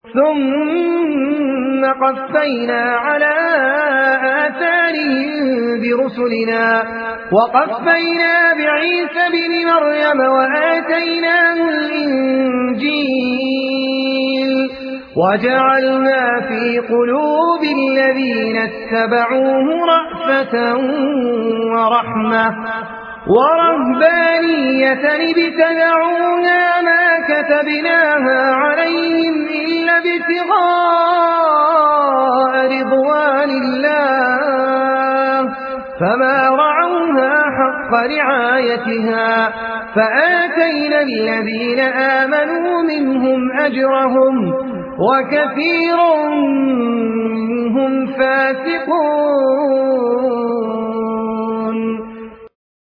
ثم قفينا على آثارهم برسلنا وقفينا بعيسى بن مريم وآتيناه الإنجيل وجعلنا في قلوب الذين اتبعوه رأفة ورحمة ورهبانية ابتدعوها ما كتبناها عليهم إلا ابتغاء رضوان الله فما رعوها حق رعايتها فآتينا الذين آمنوا منهم أجرهم وكثير منهم فاسقون.